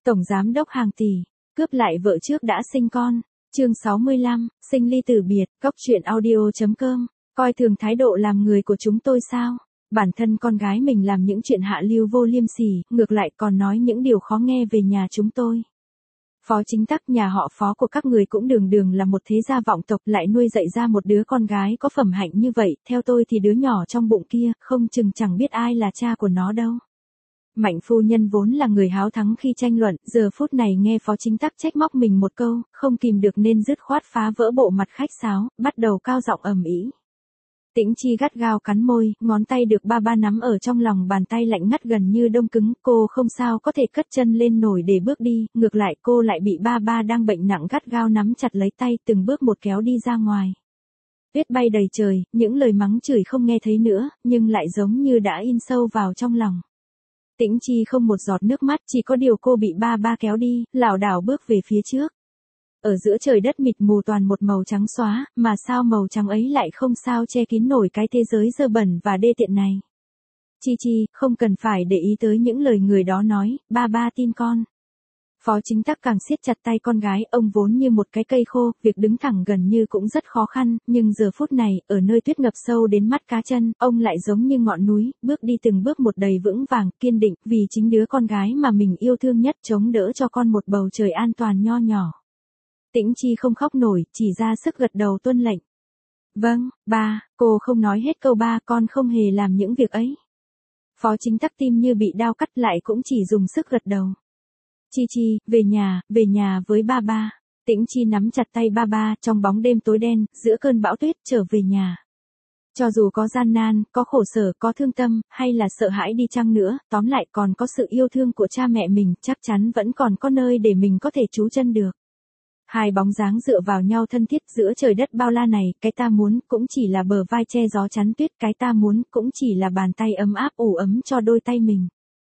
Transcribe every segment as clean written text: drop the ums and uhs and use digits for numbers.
Tổng giám đốc hàng tỷ, cướp lại vợ trước đã sinh con. Chương 65, sinh ly tử biệt. Cóc truyện audio.com. Coi thường thái độ làm người của chúng tôi sao? Bản thân con gái mình làm những chuyện hạ lưu vô liêm sỉ, ngược lại còn nói những điều khó nghe về nhà chúng tôi. Phó Chính Tắc, nhà họ Phó của các người cũng đường đường là một thế gia vọng tộc, lại nuôi dạy ra một đứa con gái có phẩm hạnh như vậy, theo tôi thì đứa nhỏ trong bụng kia, không chừng chẳng biết ai là cha của nó đâu. Mạnh phu nhân vốn là người háo thắng khi tranh luận, giờ phút này nghe Phó Chính Tắc trách móc mình một câu, không kìm được nên dứt khoát phá vỡ bộ mặt khách sáo, bắt đầu cao giọng ầm ĩ. Tĩnh Chi gắt gao cắn môi, ngón tay được ba nắm ở trong lòng bàn tay lạnh ngắt gần như đông cứng, cô không sao có thể cất chân lên nổi để bước đi, ngược lại cô lại bị ba đang bệnh nặng gắt gao nắm chặt lấy tay, từng bước một kéo đi ra ngoài. Tuyết bay đầy trời, những lời mắng chửi không nghe thấy nữa, nhưng lại giống như đã in sâu vào trong lòng. Tĩnh Chi không một giọt nước mắt, chỉ có điều cô bị ba kéo đi, lảo đảo bước về phía trước. Ở giữa trời đất mịt mù toàn một màu trắng xóa, mà sao màu trắng ấy lại không sao che kín nổi cái thế giới dơ bẩn và đê tiện này. Chi, không cần phải để ý tới những lời người đó nói, ba tin con. Phó Chính Tắc càng siết chặt tay con gái, ông vốn như một cái cây khô, việc đứng thẳng gần như cũng rất khó khăn, nhưng giờ phút này, ở nơi tuyết ngập sâu đến mắt cá chân, ông lại giống như ngọn núi, bước đi từng bước một đầy vững vàng, kiên định, vì chính đứa con gái mà mình yêu thương nhất chống đỡ cho con một bầu trời an toàn nho nhỏ. Tĩnh Chi không khóc nổi, chỉ ra sức gật đầu tuân lệnh. Vâng, ba, cô không nói hết câu ba, con không hề làm những việc ấy. Phó Chính Tắc tim như bị đao cắt lại cũng chỉ dùng sức gật đầu. Chi, về nhà với ba. Tĩnh Chi nắm chặt tay ba, trong bóng đêm tối đen, giữa cơn bão tuyết trở về nhà. Cho dù có gian nan, có khổ sở, có thương tâm, hay là sợ hãi đi chăng nữa, tóm lại còn có sự yêu thương của cha mẹ mình, chắc chắn vẫn còn có nơi để mình có thể trú chân được. Hai bóng dáng dựa vào nhau thân thiết giữa trời đất bao la này, cái ta muốn cũng chỉ là bờ vai che gió chắn tuyết, cái ta muốn cũng chỉ là bàn tay ấm áp ủ ấm cho đôi tay mình.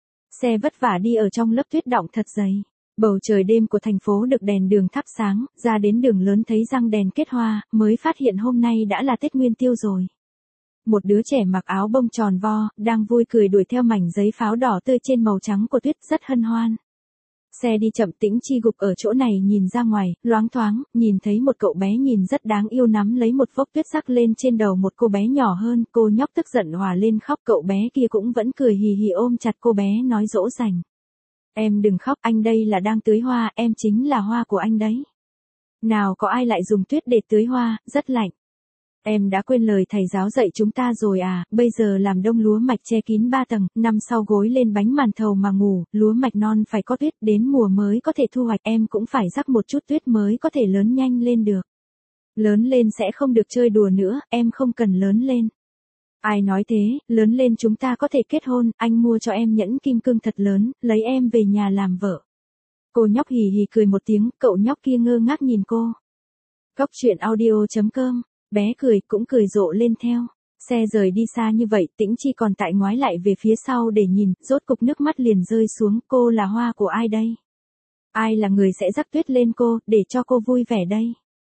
Xe vất vả đi ở trong lớp tuyết đọng thật dày. Bầu trời đêm của thành phố được đèn đường thắp sáng, ra đến đường lớn thấy răng đèn kết hoa, mới phát hiện hôm nay đã là Tết Nguyên Tiêu rồi. Một đứa trẻ mặc áo bông tròn vo, đang vui cười đuổi theo mảnh giấy pháo đỏ tươi trên màu trắng của tuyết, rất hân hoan. Xe đi chậm, Tĩnh Chi gục ở chỗ này nhìn ra ngoài, loáng thoáng, nhìn thấy một cậu bé nhìn rất đáng yêu nắm lấy một vốc tuyết rắc lên trên đầu một cô bé nhỏ hơn, cô nhóc tức giận hòa lên khóc, cậu bé kia cũng vẫn cười hì hì ôm chặt cô bé nói dỗ dành. Em đừng khóc, anh đây là đang tưới hoa, em chính là hoa của anh đấy. Nào có ai lại dùng tuyết để tưới hoa, rất lạnh. Em đã quên lời thầy giáo dạy chúng ta rồi à, bây giờ làm đông lúa mạch che kín 3 tầng, năm sau gối lên bánh màn thầu mà ngủ, lúa mạch non phải có tuyết, đến mùa mới có thể thu hoạch, em cũng phải rắc một chút tuyết mới có thể lớn nhanh lên được. Lớn lên sẽ không được chơi đùa nữa, em không cần lớn lên. Ai nói thế, lớn lên chúng ta có thể kết hôn, anh mua cho em nhẫn kim cương thật lớn, lấy em về nhà làm vợ. Cô nhóc hì hì cười một tiếng, cậu nhóc kia ngơ ngác nhìn cô. Cóc truyện audio.com. Bé cười cũng cười rộ lên theo. Xe rời đi xa như vậy, Tĩnh Chi còn tại ngoái lại về phía sau để nhìn, rốt cục nước mắt liền rơi xuống, cô là hoa của ai đây? Ai là người sẽ rắc tuyết lên cô, để cho cô vui vẻ đây?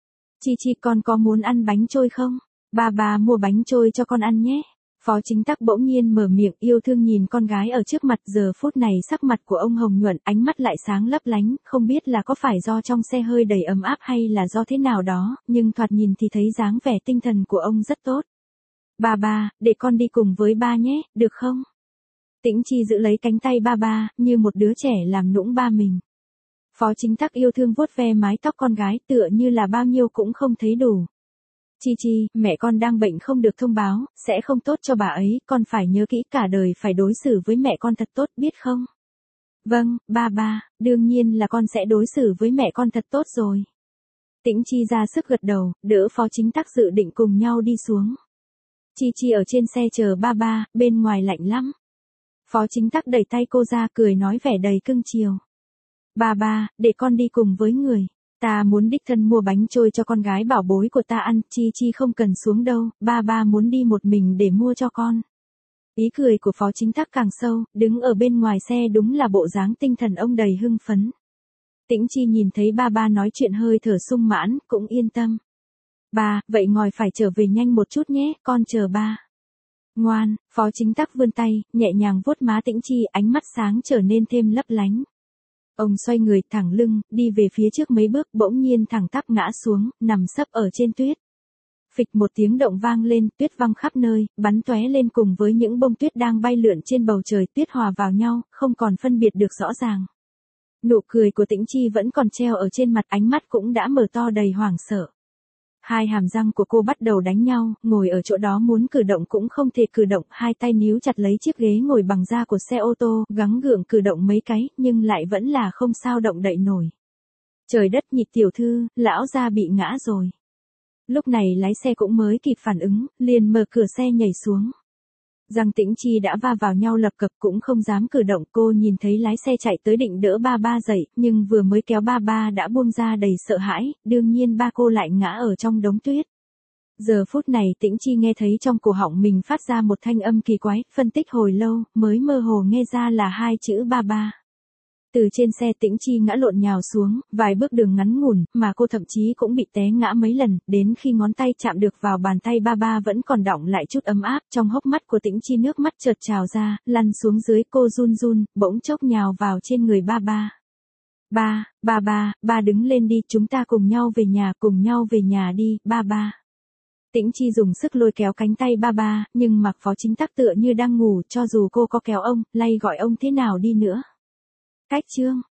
Chi con có muốn ăn bánh trôi không? Ba mua bánh trôi cho con ăn nhé. Phó Chính Tắc bỗng nhiên mở miệng yêu thương nhìn con gái ở trước mặt, giờ phút này sắc mặt của ông hồng nhuận, ánh mắt lại sáng lấp lánh, không biết là có phải do trong xe hơi đầy ấm áp hay là do thế nào đó, nhưng thoạt nhìn thì thấy dáng vẻ tinh thần của ông rất tốt. Ba, để con đi cùng với ba nhé, được không? Tĩnh Chi giữ lấy cánh tay ba, như một đứa trẻ làm nũng ba mình. Phó Chính Tắc yêu thương vuốt ve mái tóc con gái, tựa như là bao nhiêu cũng không thấy đủ. Chi, mẹ con đang bệnh không được thông báo, sẽ không tốt cho bà ấy, con phải nhớ kỹ cả đời phải đối xử với mẹ con thật tốt, biết không? Vâng, ba, đương nhiên là con sẽ đối xử với mẹ con thật tốt rồi. Tĩnh Chi ra sức gật đầu, đỡ Phó Chính Tắc dự định cùng nhau đi xuống. Chi ở trên xe chờ ba, bên ngoài lạnh lắm. Phó Chính Tắc đẩy tay cô ra, cười nói vẻ đầy cưng chiều. Ba, để con đi cùng với người. Ta muốn đích thân mua bánh trôi cho con gái bảo bối của ta ăn, Chi không cần xuống đâu, ba muốn đi một mình để mua cho con. Ý cười của Phó Chính Tắc càng sâu, đứng ở bên ngoài xe đúng là bộ dáng tinh thần ông đầy hưng phấn. Tĩnh Chi nhìn thấy ba nói chuyện hơi thở sung mãn, cũng yên tâm. Ba, vậy ngồi phải trở về nhanh một chút nhé, con chờ ba. Ngoan, Phó Chính Tắc vươn tay, nhẹ nhàng vuốt má Tĩnh Chi, ánh mắt sáng trở nên thêm lấp lánh. Ông xoay người thẳng lưng, đi về phía trước mấy bước, bỗng nhiên thẳng tắp ngã xuống, nằm sấp ở trên tuyết. Phịch một tiếng động vang lên, tuyết văng khắp nơi, bắn tóe lên cùng với những bông tuyết đang bay lượn trên bầu trời, tuyết hòa vào nhau, không còn phân biệt được rõ ràng. Nụ cười của Tĩnh Chi vẫn còn treo ở trên mặt, ánh mắt cũng đã mở to đầy hoảng sợ. Hai hàm răng của cô bắt đầu đánh nhau, ngồi ở chỗ đó muốn cử động cũng không thể cử động, hai tay níu chặt lấy chiếc ghế ngồi bằng da của xe ô tô, gắng gượng cử động mấy cái, nhưng lại vẫn là không sao động đậy nổi. Trời đất, Nhị tiểu thư, lão gia bị ngã rồi. Lúc này lái xe cũng mới kịp phản ứng, liền mở cửa xe nhảy xuống. Giang Tĩnh Chi đã va vào nhau lập cập cũng không dám cử động, cô nhìn thấy lái xe chạy tới định đỡ ba ba dậy, nhưng vừa mới kéo ba ba đã buông ra đầy sợ hãi, đương nhiên ba cô lại ngã ở trong đống tuyết. Giờ phút này Tĩnh Chi nghe thấy trong cổ họng mình phát ra một thanh âm kỳ quái, phân tích hồi lâu, mới mơ hồ nghe ra là hai chữ ba ba. Từ trên xe Tĩnh Chi ngã lộn nhào xuống, vài bước đường ngắn ngủn, mà cô thậm chí cũng bị té ngã mấy lần, đến khi ngón tay chạm được vào bàn tay ba ba vẫn còn đọng lại chút ấm áp, trong hốc mắt của Tĩnh Chi nước mắt chợt trào ra, lăn xuống dưới, cô run run, bỗng chốc nhào vào trên người ba ba. Ba đứng lên đi, chúng ta cùng nhau về nhà đi, ba ba. Tĩnh Chi dùng sức lôi kéo cánh tay ba ba, nhưng Mạc Phó Chính Tắc tựa như đang ngủ, cho dù cô có kéo ông, lay gọi ông thế nào đi nữa. Cách chương